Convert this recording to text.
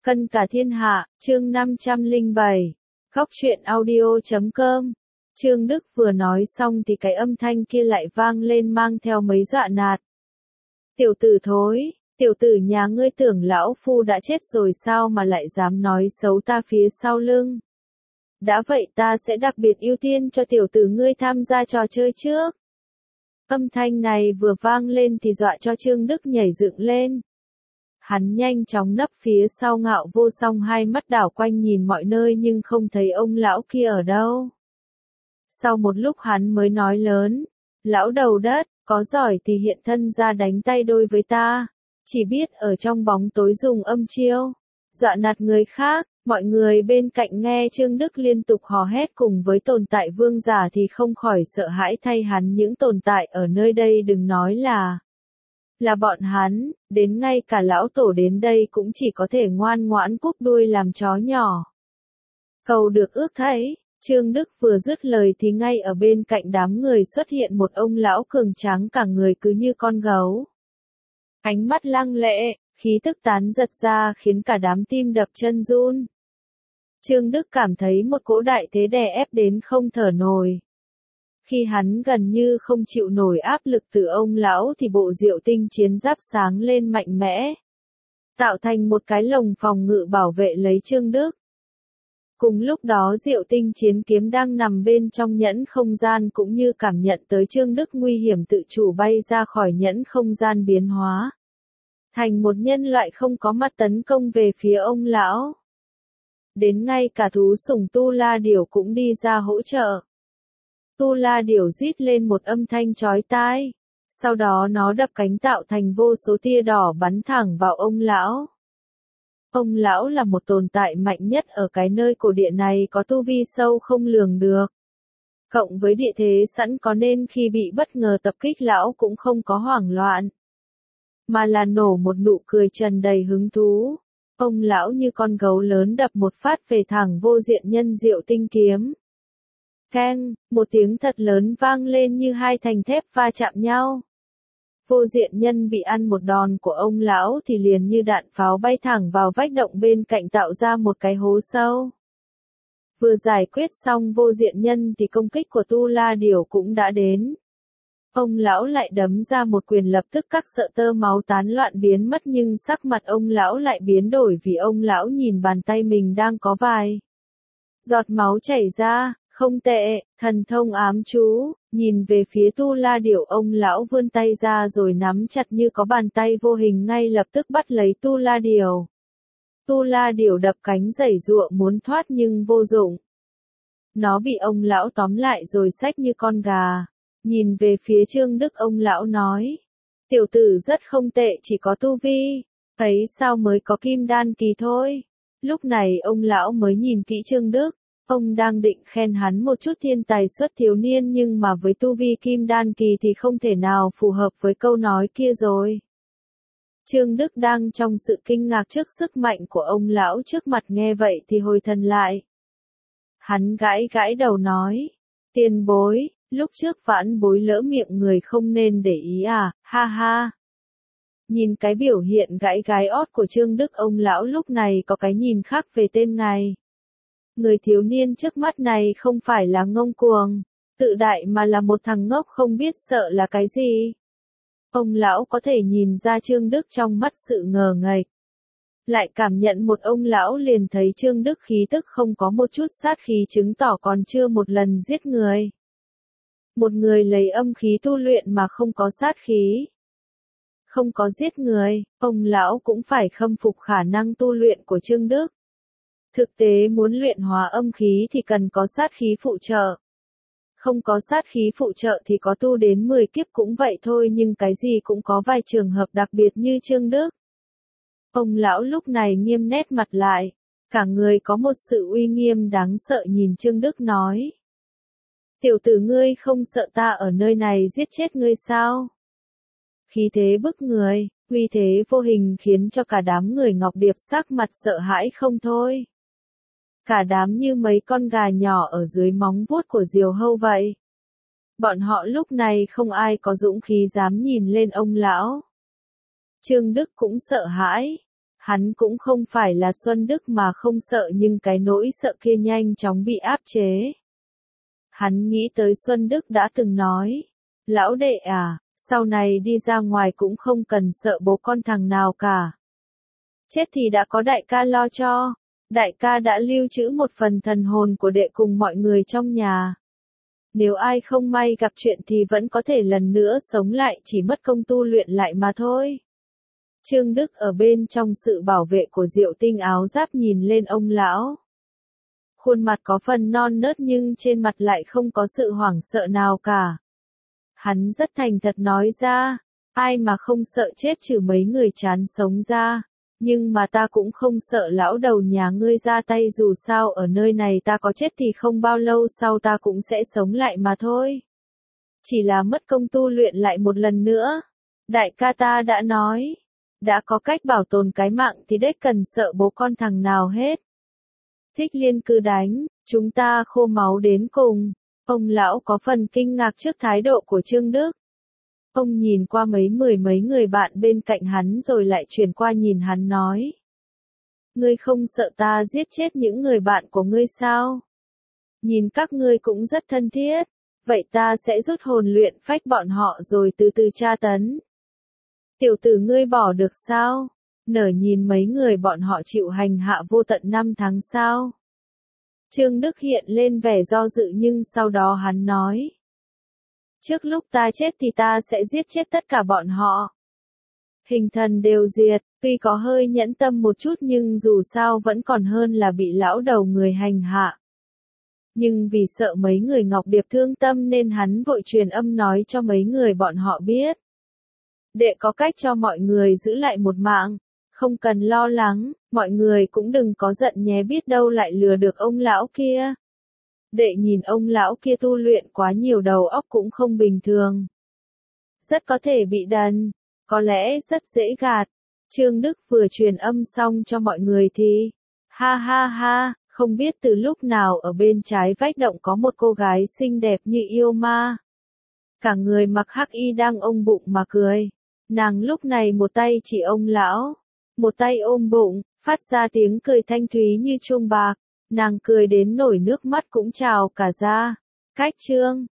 Cân cả thiên hạ, chương 507. Góc truyện audio.com. Trương Đức vừa nói xong thì cái âm thanh kia lại vang lên mang theo mấy dọa nạt. Tiểu tử thối, tiểu tử nhà ngươi tưởng lão phu đã chết rồi sao mà lại dám nói xấu ta phía sau lưng. Đã vậy ta sẽ đặc biệt ưu tiên cho tiểu tử ngươi tham gia trò chơi trước. Âm thanh này vừa vang lên thì dọa cho Trương Đức nhảy dựng lên. Hắn nhanh chóng nấp phía sau Ngạo Vô Song, hai mắt đảo quanh nhìn mọi nơi nhưng không thấy ông lão kia ở đâu. Sau một lúc hắn mới nói lớn, lão đầu đất, có giỏi thì hiện thân ra đánh tay đôi với ta, chỉ biết ở trong bóng tối dùng âm chiêu, dọa nạt người khác. Mọi người bên cạnh nghe Trương Đức liên tục hò hét cùng với tồn tại vương giả thì không khỏi sợ hãi thay hắn. Những tồn tại ở nơi đây đừng nói là bọn hắn, đến ngay cả lão tổ đến đây cũng chỉ có thể ngoan ngoãn cúp đuôi làm chó nhỏ. Cầu được ước thấy, Trương Đức vừa dứt lời thì ngay ở bên cạnh đám người xuất hiện một ông lão cường tráng, cả người cứ như con gấu. Ánh mắt lăng lệ, khí tức tán giật ra khiến cả đám tim đập chân run. Trương Đức cảm thấy một cỗ đại thế đè ép đến không thở nổi. Khi hắn gần như không chịu nổi áp lực từ ông lão thì bộ Diệu Tinh chiến giáp sáng lên mạnh mẽ, tạo thành một cái lồng phòng ngự bảo vệ lấy Trương Đức. Cùng lúc đó Diệu Tinh chiến kiếm đang nằm bên trong nhẫn không gian cũng như cảm nhận tới Trương Đức nguy hiểm tự chủ bay ra khỏi nhẫn không gian, biến hóa thành một nhân loại không có mặt tấn công về phía ông lão. Đến ngay cả thú sủng Tu La Điểu cũng đi ra hỗ trợ. Tu La Điểu rít lên một âm thanh chói tai, sau đó nó đập cánh tạo thành vô số tia đỏ bắn thẳng vào ông lão. Ông lão là một tồn tại mạnh nhất ở cái nơi cổ địa này, có tu vi sâu không lường được. Cộng với địa thế sẵn có nên khi bị bất ngờ tập kích lão cũng không có hoảng loạn, mà là nổ một nụ cười trần đầy hứng thú. Ông lão như con gấu lớn đập một phát về thẳng vô diện nhân Diệu Tinh kiếm. Keng, một tiếng thật lớn vang lên như hai thành thép va chạm nhau. Vô diện nhân bị ăn một đòn của ông lão thì liền như đạn pháo bay thẳng vào vách động bên cạnh, tạo ra một cái hố sâu. Vừa giải quyết xong vô diện nhân thì công kích của Tu La Điểu cũng đã đến. Ông lão lại đấm ra một quyền, lập tức các sợi tơ máu tán loạn biến mất, nhưng sắc mặt ông lão lại biến đổi vì ông lão nhìn bàn tay mình đang có vài giọt máu chảy ra. Không tệ, thần thông ám chú. Nhìn về phía Tu La Điểu, ông lão vươn tay ra rồi nắm chặt như có bàn tay vô hình ngay lập tức bắt lấy Tu La Điểu. Tu La Điểu đập cánh giãy giụa muốn thoát nhưng vô dụng. Nó bị ông lão tóm lại rồi xách như con gà. Nhìn về phía Trương Đức, ông lão nói, tiểu tử rất không tệ, chỉ có tu vi ấy sao mới có kim đan kỳ thôi. Lúc này ông lão mới nhìn kỹ Trương Đức. Ông đang định khen hắn một chút thiên tài xuất thiếu niên, nhưng mà với tu vi kim đan kỳ thì không thể nào phù hợp với câu nói kia rồi. Trương Đức đang trong sự kinh ngạc trước sức mạnh của ông lão trước mặt, nghe vậy thì hồi thần lại. Hắn gãi gãi đầu nói, tiền bối, lúc trước vãn bối lỡ miệng người không nên để ý à, ha ha. Nhìn cái biểu hiện gãi gái ót của Trương Đức, ông lão lúc này có cái nhìn khác về tên này. Người thiếu niên trước mắt này không phải là ngông cuồng, tự đại, mà là một thằng ngốc không biết sợ là cái gì. Ông lão có thể nhìn ra Trương Đức trong mắt sự ngờ nghệch. Lại cảm nhận một ông lão liền thấy Trương Đức khí tức không có một chút sát khí, chứng tỏ còn chưa một lần giết người. Một người lấy âm khí tu luyện mà không có sát khí, không có giết người, ông lão cũng phải khâm phục khả năng tu luyện của Trương Đức. Thực tế muốn luyện hóa âm khí thì cần có sát khí phụ trợ. Không có sát khí phụ trợ thì có tu đến 10 kiếp cũng vậy thôi, nhưng cái gì cũng có vài trường hợp đặc biệt như Trương Đức. Ông lão lúc này nghiêm nét mặt lại, cả người có một sự uy nghiêm đáng sợ, nhìn Trương Đức nói. Tiểu tử ngươi không sợ ta ở nơi này giết chết ngươi sao? Khí thế bức người, uy thế vô hình khiến cho cả đám người Ngọc Điệp sắc mặt sợ hãi không thôi. Cả đám như mấy con gà nhỏ ở dưới móng vuốt của diều hâu vậy. Bọn họ lúc này không ai có dũng khí dám nhìn lên ông lão. Trương Đức cũng sợ hãi. Hắn cũng không phải là Xuân Đức mà không sợ nhưng cái nỗi sợ kia nhanh chóng bị áp chế. Hắn nghĩ tới Xuân Đức đã từng nói, lão đệ à, sau này đi ra ngoài cũng không cần sợ bố con thằng nào cả. Chết thì đã có đại ca lo cho, đại ca đã lưu trữ một phần thần hồn của đệ cùng mọi người trong nhà. Nếu ai không may gặp chuyện thì vẫn có thể lần nữa sống lại, chỉ mất công tu luyện lại mà thôi. Trương Đức ở bên trong sự bảo vệ của Diệu Tinh áo giáp nhìn lên ông lão. Khuôn mặt có phần non nớt nhưng trên mặt lại không có sự hoảng sợ nào cả. Hắn rất thành thật nói ra, ai mà không sợ chết trừ mấy người chán sống ra. Nhưng mà ta cũng không sợ lão đầu nhà ngươi ra tay, dù sao ở nơi này ta có chết thì không bao lâu sau ta cũng sẽ sống lại mà thôi. Chỉ là mất công tu luyện lại một lần nữa. Đại ca ta đã nói, đã có cách bảo tồn cái mạng thì đếch cần sợ bố con thằng nào hết. Thích Liên cứ đánh, chúng ta khô máu đến cùng. Ông lão có phần kinh ngạc trước thái độ của Trương Đức. Ông nhìn qua mười mấy người bạn bên cạnh hắn rồi lại chuyển qua nhìn hắn nói. Ngươi không sợ ta giết chết những người bạn của ngươi sao? Nhìn các ngươi cũng rất thân thiết. Vậy ta sẽ rút hồn luyện phách bọn họ rồi từ từ tra tấn. Tiểu tử ngươi bỏ được sao? Nở nhìn mấy người bọn họ chịu hành hạ vô tận 5 tháng sao? Trương Đức hiện lên vẻ do dự nhưng sau đó hắn nói. Trước lúc ta chết thì ta sẽ giết chết tất cả bọn họ. Hình thần đều diệt, tuy có hơi nhẫn tâm một chút nhưng dù sao vẫn còn hơn là bị lão đầu người hành hạ. Nhưng vì sợ mấy người Ngọc Điệp thương tâm nên hắn vội truyền âm nói cho mấy người bọn họ biết. Đệ có cách cho mọi người giữ lại một mạng, không cần lo lắng, mọi người cũng đừng có giận nhé, biết đâu lại lừa được ông lão kia. Đệ nhìn ông lão kia tu luyện quá nhiều, đầu óc cũng không bình thường. Rất có thể bị đần, có lẽ rất dễ gạt. Trương Đức vừa truyền âm xong cho mọi người thì, ha ha ha, không biết từ lúc nào ở bên trái vách động có một cô gái xinh đẹp như yêu ma. Cả người mặc hắc y đang ôm bụng mà cười. Nàng lúc này một tay chỉ ông lão, một tay ôm bụng, phát ra tiếng cười thanh thúy như chuông bạc. Nàng cười đến nổi nước mắt cũng trào cả ra. Cách chương